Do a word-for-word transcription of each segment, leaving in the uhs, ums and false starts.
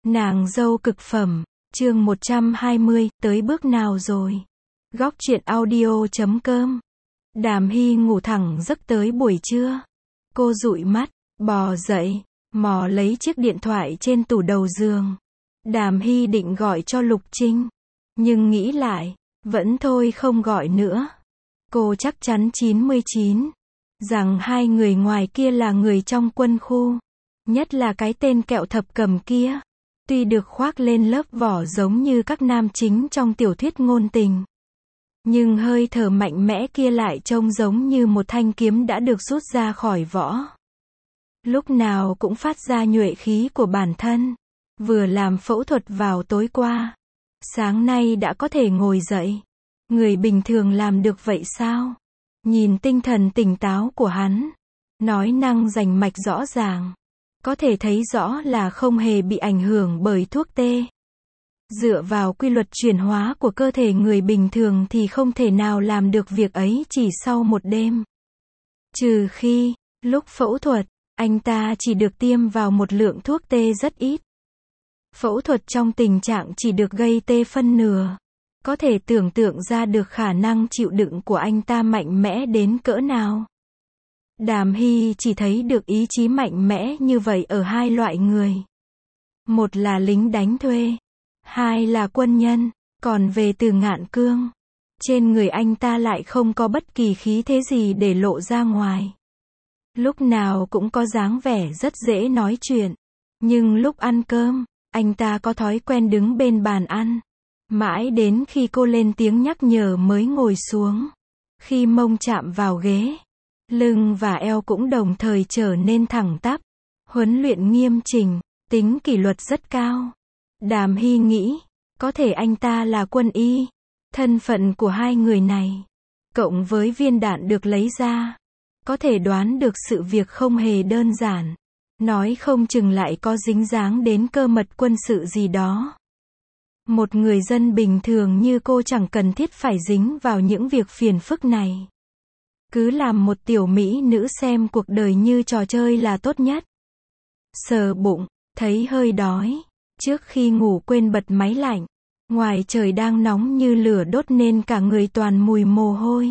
Nàng dâu cực phẩm, chương một trăm hai mươi, tới bước nào rồi? Góc truyện audio chấm com. Đàm Hy ngủ thẳng giấc tới buổi trưa. Cô dụi mắt, bò dậy, mò lấy chiếc điện thoại trên tủ đầu giường. Đàm Hy định gọi cho Lục Trinh, nhưng nghĩ lại, vẫn thôi không gọi nữa. Cô chắc chắn chín mươi chín rằng hai người ngoài kia là người trong quân khu, nhất là cái tên kẹo thập cầm kia. Tuy được khoác lên lớp vỏ giống như các nam chính trong tiểu thuyết ngôn tình, nhưng hơi thở mạnh mẽ kia lại trông giống như một thanh kiếm đã được rút ra khỏi vỏ. Lúc nào cũng phát ra nhuệ khí của bản thân. Vừa làm phẫu thuật vào tối qua, sáng nay đã có thể ngồi dậy. Người bình thường làm được vậy sao? Nhìn tinh thần tỉnh táo của hắn, nói năng rành mạch rõ ràng, có thể thấy rõ là không hề bị ảnh hưởng bởi thuốc tê. Dựa vào quy luật chuyển hóa của cơ thể người bình thường thì không thể nào làm được việc ấy chỉ sau một đêm. Trừ khi, lúc phẫu thuật, anh ta chỉ được tiêm vào một lượng thuốc tê rất ít. Phẫu thuật trong tình trạng chỉ được gây tê phân nửa. Có thể tưởng tượng ra được khả năng chịu đựng của anh ta mạnh mẽ đến cỡ nào. Đàm Hy chỉ thấy được ý chí mạnh mẽ như vậy ở hai loại người. Một là lính đánh thuê, hai là quân nhân. Còn về Từ Ngạn Cương, trên người anh ta lại không có bất kỳ khí thế gì để lộ ra ngoài. Lúc nào cũng có dáng vẻ rất dễ nói chuyện, nhưng lúc ăn cơm, anh ta có thói quen đứng bên bàn ăn. Mãi đến khi cô lên tiếng nhắc nhở mới ngồi xuống. Khi mông chạm vào ghế, lưng và eo cũng đồng thời trở nên thẳng tắp. Huấn luyện nghiêm chỉnh, tính kỷ luật rất cao. Đàm Hy nghĩ, có thể anh ta là quân y. Thân phận của hai người này, cộng với viên đạn được lấy ra, có thể đoán được sự việc không hề đơn giản. Nói không chừng lại có dính dáng đến cơ mật quân sự gì đó. Một người dân bình thường như cô chẳng cần thiết phải dính vào những việc phiền phức này. Cứ làm một tiểu mỹ nữ xem cuộc đời như trò chơi là tốt nhất. Sờ bụng, thấy hơi đói. Trước khi ngủ quên bật máy lạnh. Ngoài trời đang nóng như lửa đốt nên cả người toàn mùi mồ hôi.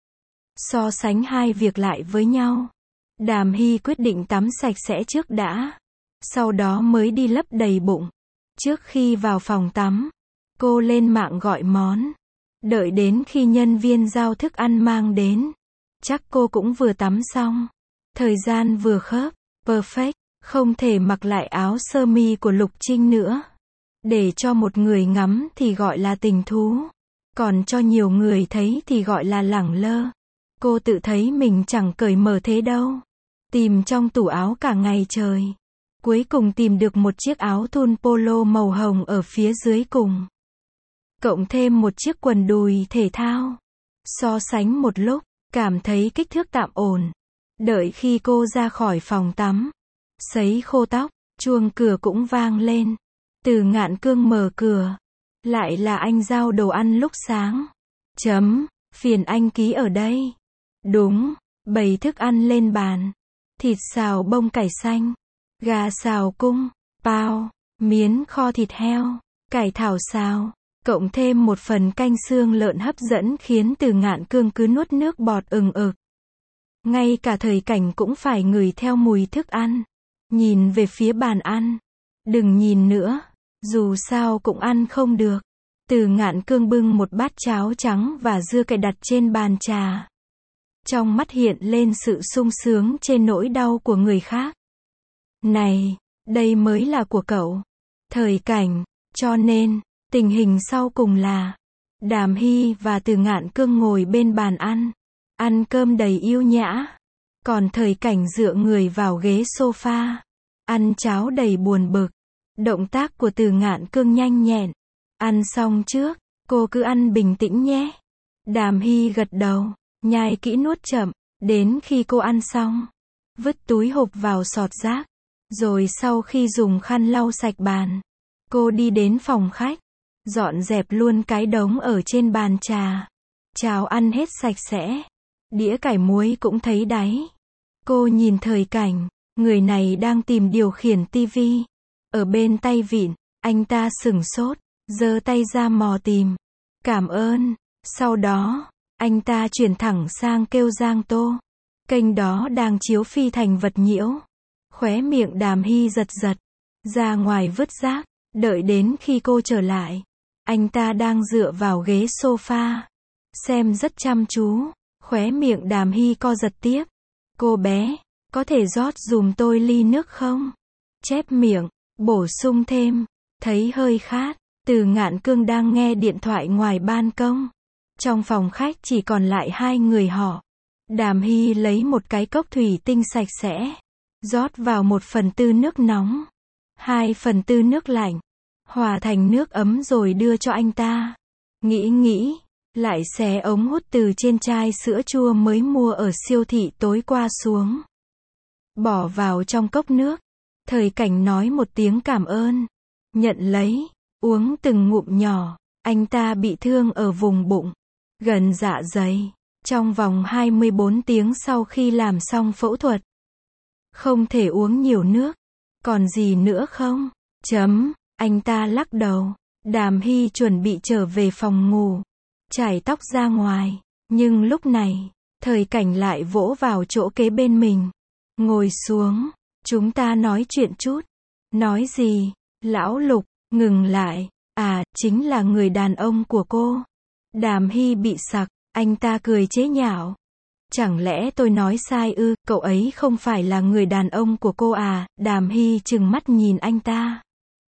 So sánh hai việc lại với nhau, Đàm Hy quyết định tắm sạch sẽ trước đã. Sau đó mới đi lấp đầy bụng. Trước khi vào phòng tắm, cô lên mạng gọi món. Đợi đến khi nhân viên giao thức ăn mang đến, chắc cô cũng vừa tắm xong. Thời gian vừa khớp, perfect, không thể mặc lại áo sơ mi của Lục Trinh nữa. Để cho một người ngắm thì gọi là tình thú, còn cho nhiều người thấy thì gọi là lẳng lơ. Cô tự thấy mình chẳng cởi mở thế đâu. Tìm trong tủ áo cả ngày trời, cuối cùng tìm được một chiếc áo thun polo màu hồng ở phía dưới cùng. Cộng thêm một chiếc quần đùi thể thao. So sánh một lúc, cảm thấy kích thước tạm ổn. Đợi khi cô ra khỏi phòng tắm, sấy khô tóc, chuông cửa cũng vang lên. Từ Ngạn Cương mở cửa. Lại là anh giao đồ ăn lúc sáng. Chấm, phiền anh ký ở đây. Đúng, bày thức ăn lên bàn. Thịt xào bông cải xanh, gà xào cung, bao, miến kho thịt heo, cải thảo xào, cộng thêm một phần canh xương lợn hấp dẫn khiến Từ Ngạn Cương cứ nuốt nước bọt ừng ực. Ngay cả Thời Cảnh cũng phải ngửi theo mùi thức ăn. Nhìn về phía bàn ăn. Đừng nhìn nữa, dù sao cũng ăn không được. Từ Ngạn Cương bưng một bát cháo trắng và dưa cải đặt trên bàn trà. Trong mắt hiện lên sự sung sướng trên nỗi đau của người khác. Này, đây mới là của cậu. Thời Cảnh. Cho nên, tình hình sau cùng là Đàm Hy và Từ Ngạn Cương ngồi bên bàn ăn. Ăn cơm đầy yêu nhã. Còn Thời Cảnh dựa người vào ghế sofa. Ăn cháo đầy buồn bực. Động tác của Từ Ngạn Cương nhanh nhẹn. Ăn xong trước, cô cứ ăn bình tĩnh nhé. Đàm Hy gật đầu. Nhai kỹ nuốt chậm, đến khi cô ăn xong, vứt túi hộp vào sọt rác, rồi sau khi dùng khăn lau sạch bàn, cô đi đến phòng khách, dọn dẹp luôn cái đống ở trên bàn trà. Cháo ăn hết sạch sẽ, đĩa cải muối cũng thấy đáy. Cô nhìn Thời Cảnh, người này đang tìm điều khiển tivi, ở bên tay vịn, Anh ta sửng sốt, giơ tay ra mò tìm. Cảm ơn. Sau đó, anh ta chuyển thẳng sang kêu Giang Tô. Kênh đó đang chiếu Phi Thành Vật Nhiễu. Khóe miệng Đàm Hy giật giật. Ra ngoài vứt rác, đợi đến khi cô trở lại. Anh ta đang dựa vào ghế sofa. Xem rất chăm chú. Khóe miệng Đàm Hy co giật tiếp. Cô bé, có thể rót dùm tôi ly nước không? Chép miệng, bổ sung thêm. Thấy hơi khát. Từ Ngạn Cương đang nghe điện thoại ngoài ban công. Trong phòng khách chỉ còn lại hai người họ. Đàm Hy lấy một cái cốc thủy tinh sạch sẽ. Rót vào một phần tư nước nóng. Hai phần tư nước lạnh. Hòa thành nước ấm rồi đưa cho anh ta. Nghĩ nghĩ. Lại xé ống hút từ trên chai sữa chua mới mua ở siêu thị tối qua xuống. Bỏ vào trong cốc nước. Thời Cảnh nói một tiếng cảm ơn. Nhận lấy. Uống từng ngụm nhỏ. Anh ta bị thương ở vùng bụng. Gần dạ dày. Trong vòng hai mươi bốn tiếng sau khi làm xong phẫu thuật. Không thể uống nhiều nước. Còn gì nữa không? Chấm. Anh ta lắc đầu. Đàm Hy chuẩn bị trở về phòng ngủ. Chải tóc ra ngoài. Nhưng lúc này, Thời Cảnh lại vỗ vào chỗ kế bên mình. Ngồi xuống. Chúng ta nói chuyện chút. Nói gì? Lão Lục, ngừng lại. À, chính là người đàn ông của cô. Đàm Hy bị sặc. Anh ta cười chế nhạo. Chẳng lẽ tôi nói sai ư? Cậu ấy không phải là người đàn ông của cô à? Đàm Hy trừng mắt nhìn anh ta.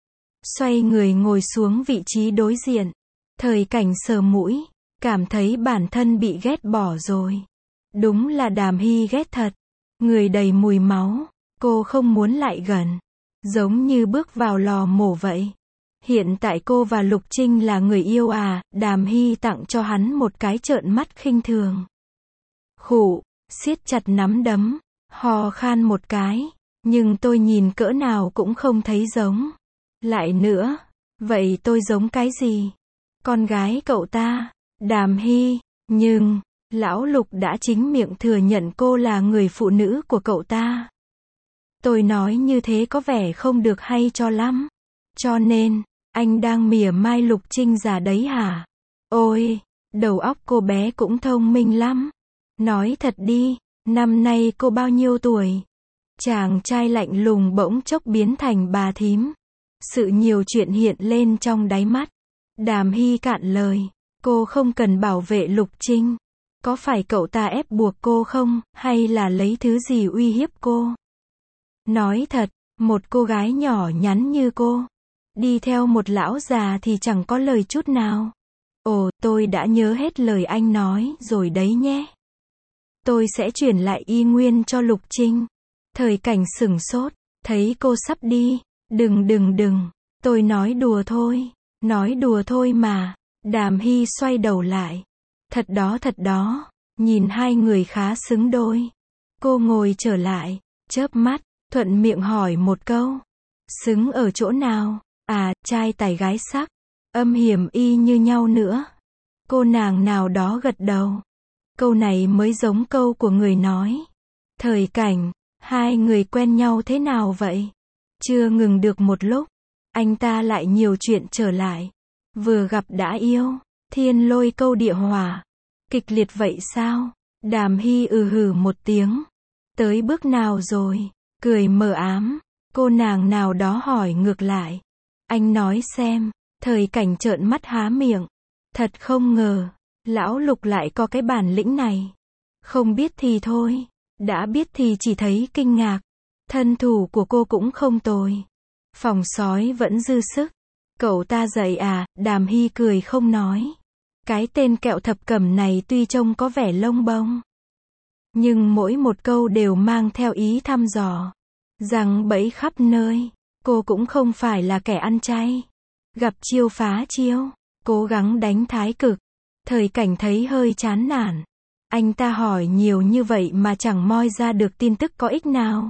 Xoay người ngồi xuống vị trí đối diện. Thời Cảnh sờ mũi. Cảm thấy bản thân bị ghét bỏ rồi. Đúng là Đàm Hy ghét thật. Người đầy mùi máu. Cô không muốn lại gần. Giống như bước vào lò mổ vậy. Hiện tại cô và Lục Trinh là người yêu à? Đàm Hy tặng cho hắn một cái trợn mắt khinh thường. Khụ, siết chặt nắm đấm. Hò khan một cái. Nhưng tôi nhìn cỡ nào cũng không thấy giống. Lại nữa. Vậy tôi giống cái gì? Con gái cậu ta. Đàm Hy. Nhưng, Lão Lục đã chính miệng thừa nhận cô là người phụ nữ của cậu ta. Tôi nói như thế có vẻ không được hay cho lắm. Cho nên, anh đang mỉa mai Lục Trinh già đấy hả? Ôi, đầu óc cô bé cũng thông minh lắm. Nói thật đi, năm nay cô bao nhiêu tuổi? Chàng trai lạnh lùng bỗng chốc biến thành bà thím. Sự nhiều chuyện hiện lên trong đáy mắt. Đàm Hy cạn lời. Cô không cần bảo vệ Lục Trinh. Có phải cậu ta ép buộc cô không, hay là lấy thứ gì uy hiếp cô? Nói thật, một cô gái nhỏ nhắn như cô, đi theo một lão già thì chẳng có lời chút nào. Ồ, tôi đã nhớ hết lời anh nói rồi đấy nhé. Tôi sẽ chuyển lại y nguyên cho Lục Trinh. Thời Cảnh sửng sốt, thấy cô sắp đi. Đừng đừng đừng, tôi nói đùa thôi. Nói đùa thôi mà. Đàm Hy xoay đầu lại. Thật đó thật đó. Nhìn hai người khá xứng đôi. Cô ngồi trở lại, chớp mắt, thuận miệng hỏi một câu. Xứng ở chỗ nào? À, trai tài gái sắc. Âm hiểm y như nhau nữa. Cô nàng nào đó gật đầu. Câu này mới giống câu của người nói. Thời Cảnh, hai người quen nhau thế nào vậy? Chưa ngừng được một lúc, anh ta lại nhiều chuyện trở lại. Vừa gặp đã yêu, thiên lôi câu địa hỏa. Kịch liệt vậy sao? Đàm Hy ừ hử một tiếng. Tới bước nào rồi? Cười mờ ám. Cô nàng nào đó hỏi ngược lại. Anh nói xem. Thời Cảnh trợn mắt há miệng. Thật không ngờ, Lão Lục lại có cái bản lĩnh này. Không biết thì thôi. Đã biết thì chỉ thấy kinh ngạc. Thân thủ của cô cũng không tồi. Phòng sói vẫn dư sức. Cậu ta dậy à? Đàm Hy cười không nói. Cái tên kẹo thập cẩm này tuy trông có vẻ lông bông, nhưng mỗi một câu đều mang theo ý thăm dò. Rằng bẫy khắp nơi. Cô cũng không phải là kẻ ăn chay. Gặp chiêu phá chiêu. Cố gắng đánh thái cực. Thời Cảnh thấy hơi chán nản. Anh ta hỏi nhiều như vậy mà chẳng moi ra được tin tức có ích nào.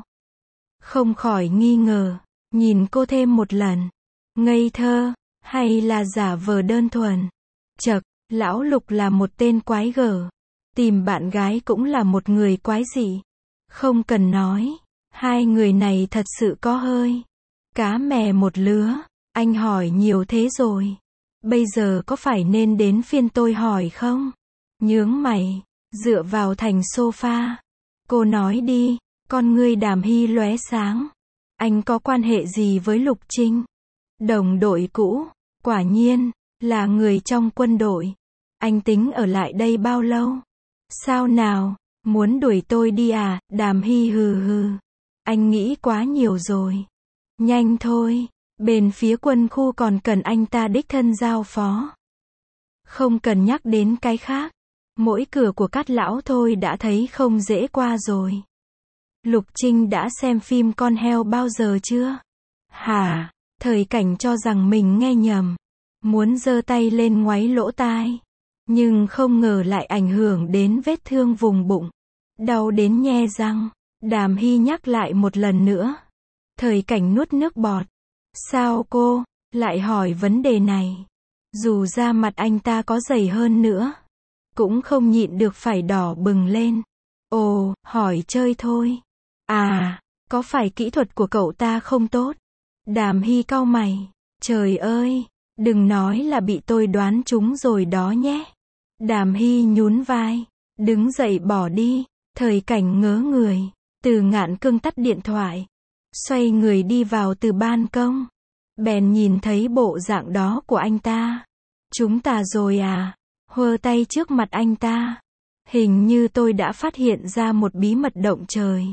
Không khỏi nghi ngờ. Nhìn cô thêm một lần. Ngây thơ, hay là giả vờ đơn thuần? Chậc, Lão Lục là một tên quái gở. Tìm bạn gái cũng là một người quái dị. Không cần nói, hai người này thật sự có hơi cá mè một lứa. Anh hỏi nhiều thế rồi. Bây giờ có phải nên đến phiên tôi hỏi không? Nhướng mày, dựa vào thành sofa. Cô nói đi, con ngươi Đàm Hy lóe sáng. Anh có quan hệ gì với Lục Trinh? Đồng đội cũ, quả nhiên, là người trong quân đội. Anh tính ở lại đây bao lâu? Sao nào, muốn đuổi tôi đi à? Đàm Hy hừ hừ. Anh nghĩ quá nhiều rồi. Nhanh thôi, bên phía quân khu còn cần anh ta đích thân giao phó. Không cần nhắc đến cái khác. Mỗi cửa của Cát lão thôi đã thấy không dễ qua rồi. Lục Trinh đã xem phim Con heo bao giờ chưa? Hả? Thời Cảnh cho rằng mình nghe nhầm. Muốn giơ tay lên ngoáy lỗ tai. Nhưng không ngờ lại ảnh hưởng đến vết thương vùng bụng. Đau đến nhe răng. Đàm Hy nhắc lại một lần nữa. Thời Cảnh nuốt nước bọt. Sao cô lại hỏi vấn đề này? Dù da mặt anh ta có dày hơn nữa, cũng không nhịn được phải đỏ bừng lên. Ồ, hỏi chơi thôi. À, có phải kỹ thuật của cậu ta không tốt? Đàm Hy cau mày. Trời ơi, đừng nói là bị tôi đoán trúng rồi đó nhé. Đàm Hy nhún vai, đứng dậy bỏ đi. Thời Cảnh ngớ người. Từ Ngạn Cương tắt điện thoại, xoay người đi vào từ ban công. Bèn nhìn thấy bộ dạng đó của anh ta. Chúng ta rồi à? Hơ tay trước mặt anh ta. Hình như tôi đã phát hiện ra một bí mật động trời.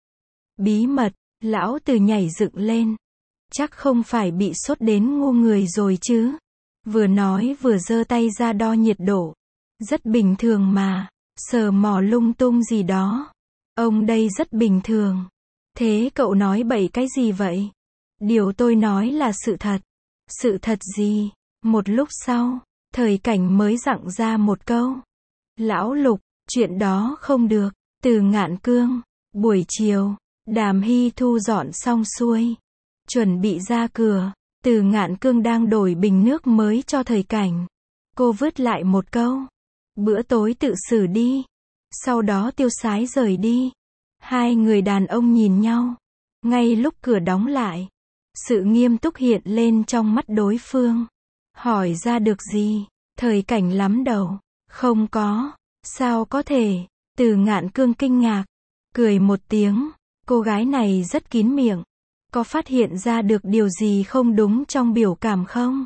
Bí mật? Lão Từ nhảy dựng lên. Chắc không phải bị sốt đến ngu người rồi chứ? Vừa nói vừa giơ tay ra đo nhiệt độ. Rất bình thường mà. Sờ mò lung tung gì đó. Ông đây rất bình thường. Thế cậu nói bậy cái gì vậy? Điều tôi nói là sự thật. Sự thật gì? Một lúc sau, Thời Cảnh mới dặn ra một câu. Lão Lục, chuyện đó không được. Từ Ngạn Cương. Buổi chiều, Đàm Hy thu dọn xong xuôi, chuẩn bị ra cửa. Từ Ngạn Cương đang đổi bình nước mới cho Thời Cảnh. Cô vứt lại một câu. Bữa tối tự xử đi. Sau đó tiêu sái rời đi. Hai người đàn ông nhìn nhau. Ngay lúc cửa đóng lại, sự nghiêm túc hiện lên trong mắt đối phương. Hỏi ra được gì? Thời Cảnh lắm đầu. Không có. Sao có thể? Từ Ngạn Cương kinh ngạc. Cười một tiếng. Cô gái này rất kín miệng. Có phát hiện ra được điều gì không đúng trong biểu cảm không?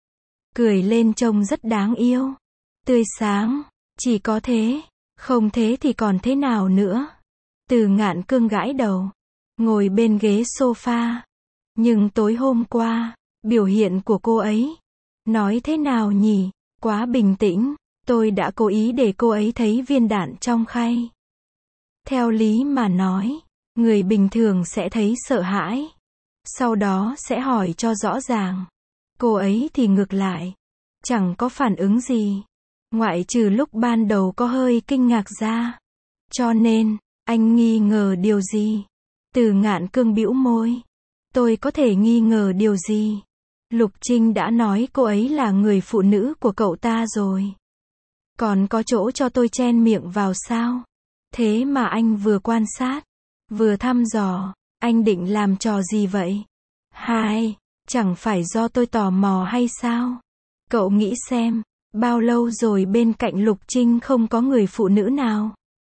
Cười lên trông rất đáng yêu. Tươi sáng. Chỉ có thế. Không thế thì còn thế nào nữa? Từ Ngạn Cương gãi đầu. Ngồi bên ghế sofa. Nhưng tối hôm qua, biểu hiện của cô ấy, nói thế nào nhỉ? Quá bình tĩnh. Tôi đã cố ý để cô ấy thấy viên đạn trong khay. Theo lý mà nói, người bình thường sẽ thấy sợ hãi. Sau đó sẽ hỏi cho rõ ràng. Cô ấy thì ngược lại. Chẳng có phản ứng gì. Ngoại trừ lúc ban đầu có hơi kinh ngạc ra. Cho nên, anh nghi ngờ điều gì? Từ Ngạn Cương bĩu môi. Tôi có thể nghi ngờ điều gì? Lục Trinh đã nói cô ấy là người phụ nữ của cậu ta rồi. Còn có chỗ cho tôi chen miệng vào sao? Thế mà anh vừa quan sát, vừa thăm dò, anh định làm trò gì vậy? Hai, chẳng phải do tôi tò mò hay sao? Cậu nghĩ xem, bao lâu rồi bên cạnh Lục Trinh không có người phụ nữ nào?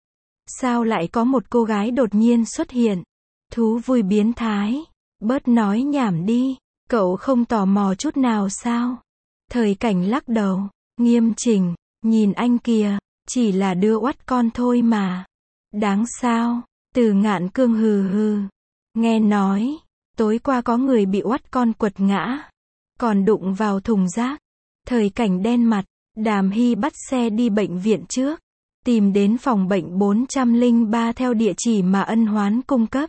Sao lại có một cô gái đột nhiên xuất hiện? Thú vui biến thái. Bớt nói nhảm đi. Cậu không tò mò chút nào sao? Thời Cảnh lắc đầu. Nghiêm chỉnh. Nhìn anh kìa. Chỉ là đứa oắt con thôi mà. Đáng sao? Từ Ngạn Cương hừ hừ. Nghe nói, tối qua có người bị oắt con quật ngã. Còn đụng vào thùng rác. Thời Cảnh đen mặt. Đàm Hy bắt xe đi bệnh viện trước. Tìm đến phòng bệnh bốn trăm lẻ ba theo địa chỉ mà Ân Hoán cung cấp.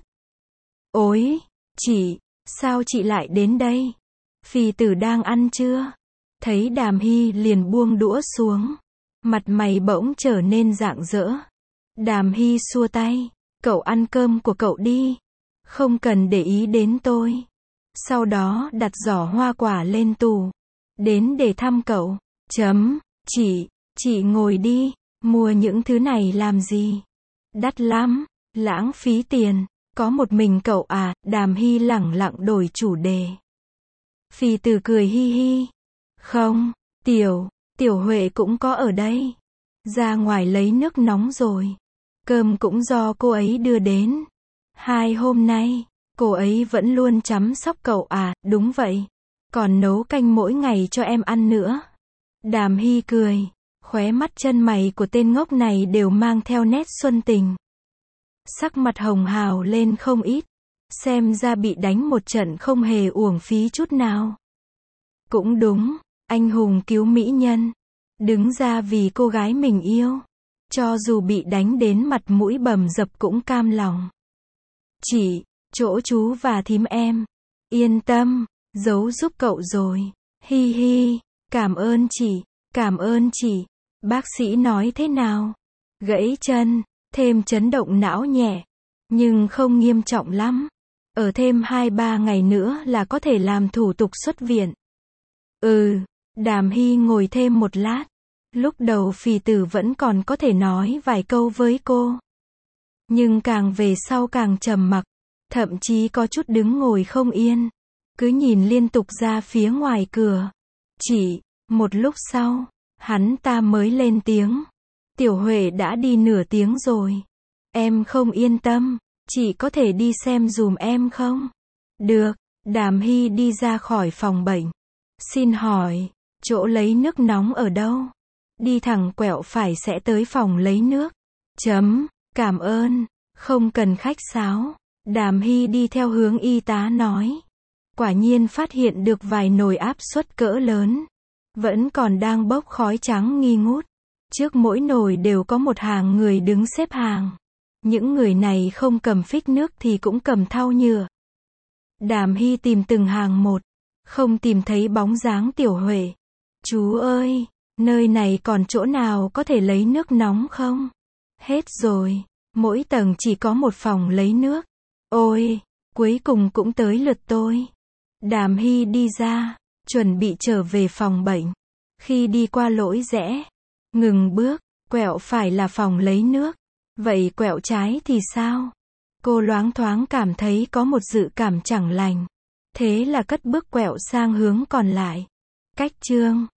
Ôi, chị, sao chị lại đến đây? Phì Tử đang ăn chưa? Thấy Đàm Hy liền buông đũa xuống. Mặt mày bỗng trở nên rạng rỡ. Đàm Hy xua tay. Cậu ăn cơm của cậu đi. Không cần để ý đến tôi. Sau đó đặt giỏ hoa quả lên tủ. Đến để thăm cậu. Chấm, chị, chị ngồi đi. Mua những thứ này làm gì? Đắt lắm, lãng phí tiền. Có một mình cậu à? Đàm Hy lẳng lặng đổi chủ đề. Phì Tử cười hi hi. Không, Tiểu, Tiểu Huệ cũng có ở đây. Ra ngoài lấy nước nóng rồi. Cơm cũng do cô ấy đưa đến. Hai hôm nay, cô ấy vẫn luôn chăm sóc cậu à, đúng vậy. Còn nấu canh mỗi ngày cho em ăn nữa. Đàm Hy cười. Khóe mắt chân mày của tên ngốc này đều mang theo nét xuân tình. Sắc mặt hồng hào lên không ít. Xem ra bị đánh một trận không hề uổng phí chút nào. Cũng đúng, anh hùng cứu mỹ nhân. Đứng ra vì cô gái mình yêu. Cho dù bị đánh đến mặt mũi bầm dập cũng cam lòng. Chị, chỗ chú và thím em. Yên tâm, giấu giúp cậu rồi. Hi hi, cảm ơn chị, cảm ơn chị. Bác sĩ nói thế nào? Gãy chân, thêm chấn động não nhẹ. Nhưng không nghiêm trọng lắm. Ở thêm hai ba ngày nữa là có thể làm thủ tục xuất viện. Ừ, Đàm Hy ngồi thêm một lát. Lúc đầu Phì Tử vẫn còn có thể nói vài câu với cô. Nhưng càng về sau càng trầm mặc. Thậm chí có chút đứng ngồi không yên. Cứ nhìn liên tục ra phía ngoài cửa. Chỉ, một lúc sau, hắn ta mới lên tiếng. Tiểu Huệ đã đi nửa tiếng rồi. Em không yên tâm. Chị có thể đi xem dùm em không? Được, Đàm Hy đi ra khỏi phòng bệnh. Xin hỏi, chỗ lấy nước nóng ở đâu? Đi thẳng quẹo phải sẽ tới phòng lấy nước. Chấm, cảm ơn, không cần khách sáo. Đàm Hy đi theo hướng y tá nói. Quả nhiên phát hiện được vài nồi áp suất cỡ lớn. Vẫn còn đang bốc khói trắng nghi ngút. Trước mỗi nồi đều có một hàng người đứng xếp hàng. Những người này không cầm phích nước thì cũng cầm thau nhựa. Đàm Hy tìm từng hàng một. Không tìm thấy bóng dáng Tiểu Huệ. Chú ơi, nơi này còn chỗ nào có thể lấy nước nóng không? Hết rồi, mỗi tầng chỉ có một phòng lấy nước. Ôi, cuối cùng cũng tới lượt tôi. Đàm Hy đi ra, chuẩn bị trở về phòng bệnh. Khi đi qua lối rẽ, ngừng bước, quẹo phải là phòng lấy nước. Vậy quẹo trái thì sao? Cô loáng thoáng cảm thấy có một dự cảm chẳng lành. Thế là cất bước quẹo sang hướng còn lại. Cách chương